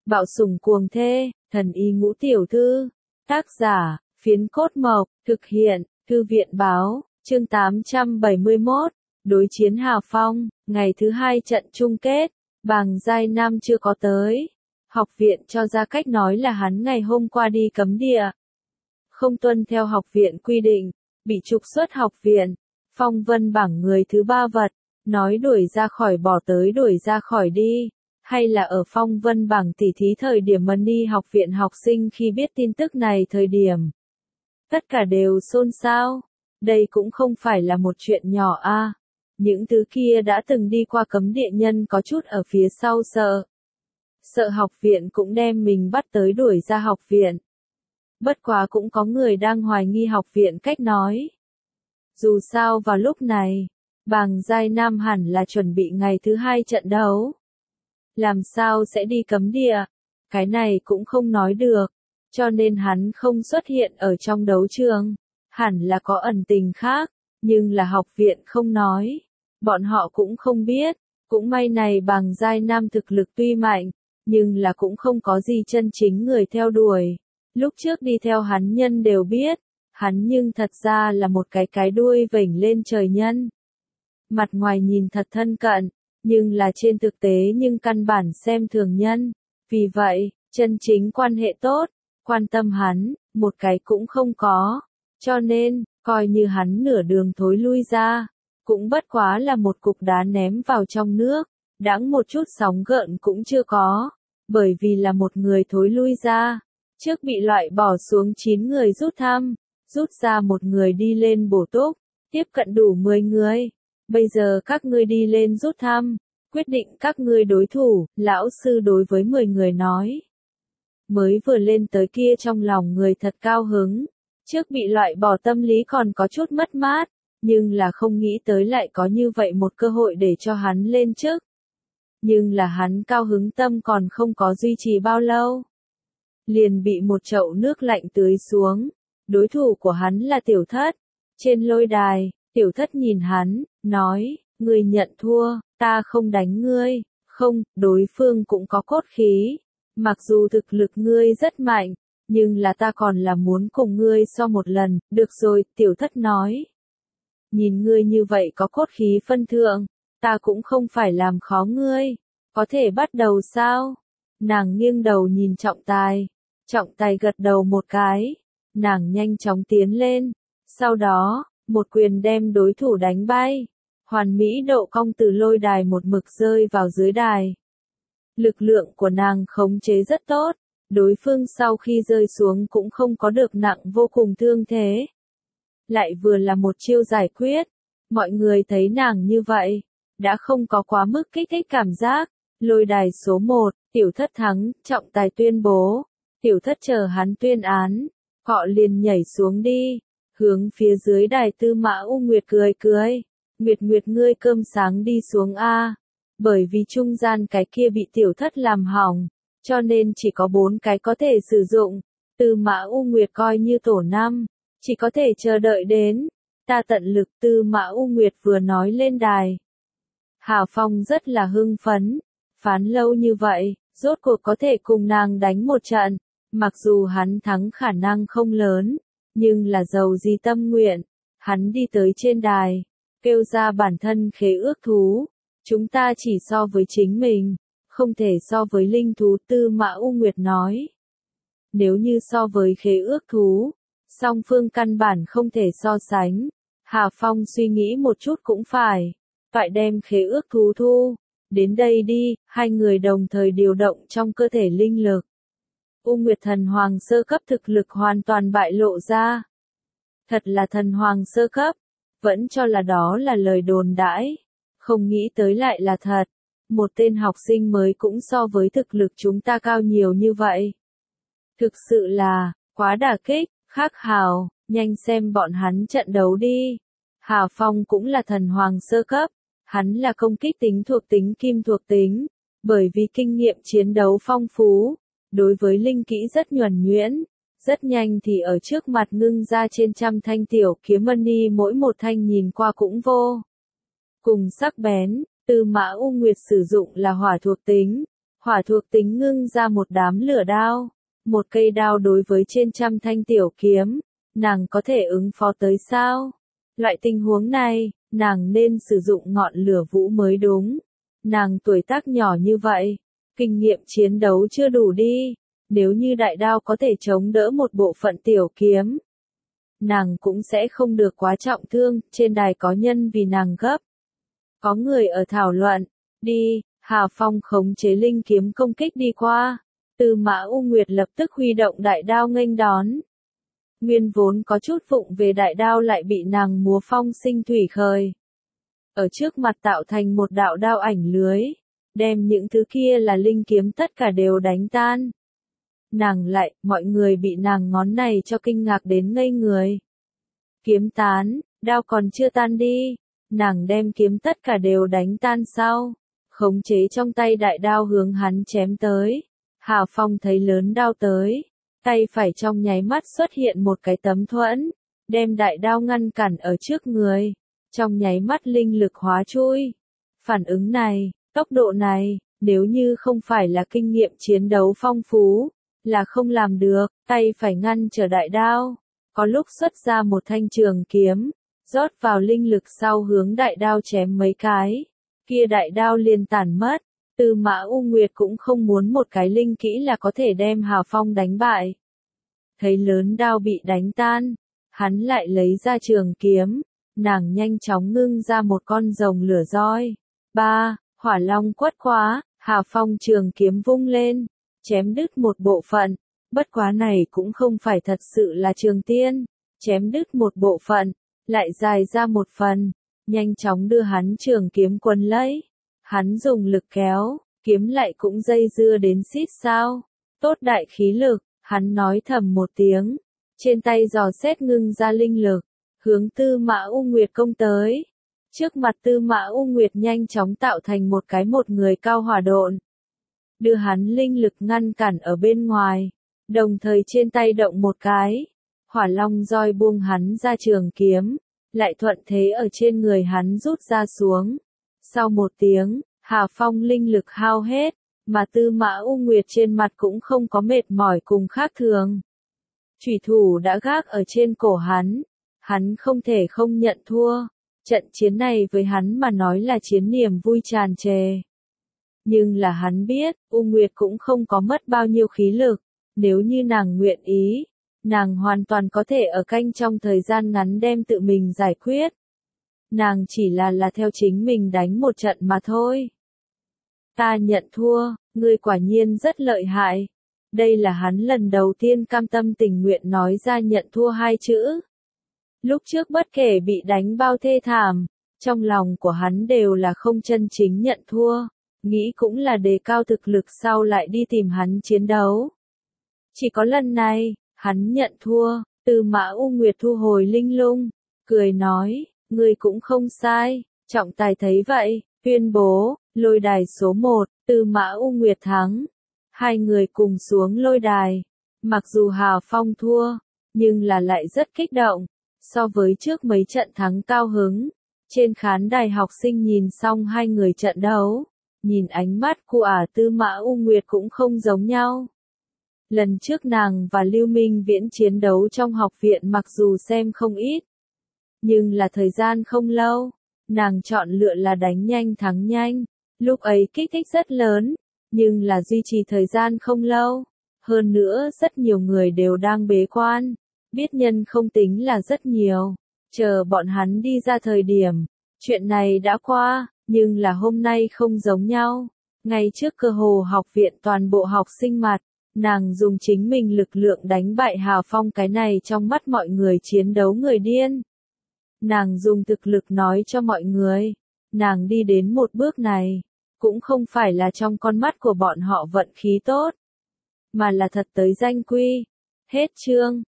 Bạo sủng cuồng thê, thần y ngũ tiểu thư. Tác giả, Phiến Cốt Mộc, thực hiện, Thư viện báo, chương 871, đối chiến Hào Phong, ngày thứ 2 trận chung kết, Bàng Giai Nam chưa có tới. Học viện cho ra cách nói là hắn ngày hôm qua đi cấm địa. Không tuân theo học viện quy định, bị trục xuất học viện. Phong Vân bảng người thứ 3 vật, nói đuổi ra khỏi bỏ tới đuổi ra khỏi đi. Hay là ở Phong Vân bảng tỉ thí thời điểm Money học viện học sinh khi biết tin tức này thời điểm. Tất cả đều xôn xao. Đây cũng không phải là một chuyện nhỏ a. Những thứ kia đã từng đi qua cấm địa nhân có chút ở phía sau sợ. Sợ học viện cũng đem mình bắt tới đuổi ra học viện. Bất quá cũng có người đang hoài nghi học viện cách nói. Dù sao vào lúc này, Bàng Giai Nam hẳn là chuẩn bị ngày thứ 2 trận đấu. Làm sao sẽ đi cấm địa? Cái này cũng không nói được. Cho nên hắn không xuất hiện ở trong đấu trường. Hẳn là có ẩn tình khác, nhưng là học viện không nói. Bọn họ cũng không biết. Cũng may này Bàng Giai Nam thực lực tuy mạnh, nhưng là cũng không có gì chân chính người theo đuổi. Lúc trước đi theo hắn nhân đều biết, hắn nhưng thật ra là một cái đuôi vểnh lên trời nhân. Mặt ngoài nhìn thật thân cận, nhưng là trên thực tế nhưng căn bản xem thường nhân. Vì vậy, chân chính quan hệ tốt, quan tâm hắn, một cái cũng không có. Cho nên, coi như hắn nửa đường thối lui ra, cũng bất quá là một cục đá ném vào trong nước, đãng một chút sóng gợn cũng chưa có. Bởi vì là một người thối lui ra, trước bị loại bỏ xuống 9 người rút ra một người đi lên bổ túc, tiếp cận đủ 10 người. Bây giờ các ngươi đi lên rút thăm, quyết định các ngươi đối thủ, lão sư đối với 10 người nói. Mới vừa lên tới kia trong lòng người thật cao hứng, trước bị loại bỏ tâm lý còn có chút mất mát, nhưng là không nghĩ tới lại có như vậy một cơ hội để cho hắn lên chức. Nhưng là hắn cao hứng tâm còn không có duy trì bao lâu. Liền bị một chậu nước lạnh tưới xuống. Đối thủ của hắn là Tiểu Thất. Trên lôi đài, Tiểu Thất nhìn hắn, nói, ngươi nhận thua, ta không đánh ngươi. Không, đối phương cũng có cốt khí. Mặc dù thực lực ngươi rất mạnh, nhưng là ta còn là muốn cùng ngươi so một lần. Được rồi, Tiểu Thất nói. Nhìn ngươi như vậy có cốt khí phân thượng. Ta cũng không phải làm khó ngươi. Có thể bắt đầu sao? Nàng nghiêng đầu nhìn Trọng Tài. Trọng Tài gật đầu một cái. Nàng nhanh chóng tiến lên. Sau đó, một quyền đem đối thủ đánh bay. Hoàn mỹ độ cong từ lôi đài một mực rơi vào dưới đài. Lực lượng của nàng khống chế rất tốt. Đối phương sau khi rơi xuống cũng không có được nặng vô cùng thương thế. Lại vừa là một chiêu giải quyết. Mọi người thấy nàng như vậy, đã không có quá mức kích thích cảm giác. Lôi đài số 1, Tiểu Thất thắng, Trọng Tài tuyên bố. Tiểu Thất chờ hắn tuyên án. Họ liền nhảy xuống đi. Hướng phía dưới đài Tư Mã U Nguyệt cười cười. Nguyệt ngươi cơm sáng đi xuống a. Bởi vì trung gian cái kia bị Tiểu Thất làm hỏng. Cho nên chỉ có 4 cái có thể sử dụng. Tư Mã U Nguyệt coi như tổ 5. Chỉ có thể chờ đợi đến. Ta tận lực. Tư Mã U Nguyệt vừa nói lên đài. Hào Phong rất là hưng phấn. Phán lâu như vậy, rốt cuộc có thể cùng nàng đánh một trận. Mặc dù hắn thắng khả năng không lớn, nhưng là giàu gì tâm nguyện. Hắn đi tới trên đài, kêu ra bản thân khế ước thú. Chúng ta chỉ so với chính mình, không thể so với linh thú. Tư Mã U Nguyệt nói. Nếu như so với khế ước thú, song phương căn bản không thể so sánh. Hà Phong suy nghĩ một chút cũng phải đem khế ước thú thu. Đến đây đi, hai người đồng thời điều động trong cơ thể linh lực. U Nguyệt thần hoàng sơ cấp thực lực hoàn toàn bại lộ ra. Thật là thần hoàng sơ cấp, vẫn cho là đó là lời đồn đãi. Không nghĩ tới lại là thật. Một tên học sinh mới cũng so với thực lực chúng ta cao nhiều như vậy. Thực sự là, quá đả kích, Khắc Hào, nhanh xem bọn hắn trận đấu đi. Hà Phong cũng là thần hoàng sơ cấp. Hắn là công kích tính thuộc tính kim thuộc tính, bởi vì kinh nghiệm chiến đấu phong phú, đối với linh kỹ rất nhuần nhuyễn, rất nhanh thì ở trước mặt ngưng ra trên trăm thanh tiểu kiếm money mỗi một thanh nhìn qua cũng vô cùng sắc bén. Tư Mã U Nguyệt sử dụng là hỏa thuộc tính, Hỏa thuộc tính ngưng ra một đám lửa đao. Một cây đao đối với trên trăm thanh tiểu kiếm, nàng có thể ứng phó tới sao? Loại tình huống này, nàng nên sử dụng ngọn lửa vũ mới đúng. Nàng tuổi tác nhỏ như vậy, kinh nghiệm chiến đấu chưa đủ đi. Nếu như đại đao có thể chống đỡ một bộ phận tiểu kiếm, nàng cũng sẽ không được quá trọng thương. Trên đài có nhân vì nàng gấp. Có người ở thảo luận, đi, Hà Phong khống chế linh kiếm công kích đi qua. Tư Mã U Nguyệt lập tức huy động đại đao nghênh đón. Nguyên vốn có chút vụng về đại đao lại bị nàng múa phong sinh thủy khởi. Ở trước mặt tạo thành một đạo đao ảnh lưới, đem những thứ kia là linh kiếm tất cả đều đánh tan. Nàng lại, mọi người bị nàng ngón này cho kinh ngạc đến ngây người. Kiếm tán, đao còn chưa tan đi, nàng đem kiếm tất cả đều đánh tan sau, khống chế trong tay đại đao hướng hắn chém tới. Hà Phong thấy lớn đao tới, tay phải trong nháy mắt xuất hiện một cái tấm thuẫn, đem đại đao ngăn cản ở trước người, trong nháy mắt linh lực hóa chui. Phản ứng này, tốc độ này, nếu như không phải là kinh nghiệm chiến đấu phong phú, là không làm được. Tay phải ngăn trở đại đao, có lúc xuất ra một thanh trường kiếm, rót vào linh lực sau hướng đại đao chém mấy cái, kia đại đao liền tản mất. Tư Mã U Nguyệt cũng không muốn một cái linh kỹ là có thể đem Hà Phong đánh bại. Thấy lớn đao bị đánh tan, hắn lại lấy ra trường kiếm, nàng nhanh chóng ngưng ra một con rồng lửa roi. Hỏa long quất quá, Hà Phong trường kiếm vung lên, chém đứt một bộ phận, bất quá này cũng không phải thật sự là trường tiên, chém đứt một bộ phận, lại dài ra một phần, nhanh chóng đưa hắn trường kiếm quấn lấy. Hắn dùng lực kéo, kiếm lại cũng dây dưa đến xít sao. Tốt đại khí lực, hắn nói thầm một tiếng, trên tay giò xét ngưng ra linh lực, hướng Tư Mã U Nguyệt công tới. Trước mặt Tư Mã U Nguyệt nhanh chóng tạo thành một người cao hỏa độn, đưa hắn linh lực ngăn cản ở bên ngoài, đồng thời trên tay động một cái, hỏa long roi buông hắn ra trường kiếm, lại thuận thế ở trên người hắn rút ra xuống. Sau một tiếng, Hà Phong linh lực hao hết, mà Tư Mã U Nguyệt trên mặt cũng không có mệt mỏi cùng khác thường. Chủy thủ đã gác ở trên cổ hắn không thể không nhận thua. Trận chiến này với hắn mà nói là chiến niềm vui tràn trề. Nhưng là hắn biết, U Nguyệt cũng không có mất bao nhiêu khí lực, nếu như nàng nguyện ý, nàng hoàn toàn có thể ở canh trong thời gian ngắn đem tự mình giải quyết. Nàng chỉ là theo chính mình đánh một trận mà thôi. Ta nhận thua, ngươi quả nhiên rất lợi hại. Đây là hắn lần đầu tiên cam tâm tình nguyện nói ra nhận thua hai chữ. Lúc trước bất kể bị đánh bao thê thảm, trong lòng của hắn đều là không chân chính nhận thua, nghĩ cũng là đề cao thực lực sau lại đi tìm hắn chiến đấu. Chỉ có lần này, hắn nhận thua. Tư Mã U Nguyệt thu hồi linh lung, cười nói, ngươi cũng không sai. Trọng tài thấy vậy, tuyên bố, lôi đài số 1, Tư Mã U Nguyệt thắng. Hai người cùng xuống lôi đài. Mặc dù Hà Phong thua, nhưng là lại rất kích động. So với trước mấy trận thắng cao hứng, trên khán đài học sinh nhìn xong hai người trận đấu, nhìn ánh mắt của Tư Mã U Nguyệt cũng không giống nhau. Lần trước nàng và Lưu Minh Viễn chiến đấu trong học viện mặc dù xem không ít, nhưng là thời gian không lâu, nàng chọn lựa là đánh nhanh thắng nhanh, lúc ấy kích thích rất lớn, nhưng là duy trì thời gian không lâu. Hơn nữa rất nhiều người đều đang bế quan, biết nhân không tính là rất nhiều, chờ bọn hắn đi ra thời điểm, chuyện này đã qua, nhưng là hôm nay không giống nhau. Ngay trước cơ hồ học viện toàn bộ học sinh mặt, nàng dùng chính mình lực lượng đánh bại Hà Phong, cái này trong mắt mọi người chiến đấu người điên. Nàng dùng thực lực nói cho mọi người, nàng đi đến một bước này, cũng không phải là trong con mắt của bọn họ vận khí tốt, mà là thật tới danh quy. Hết chương.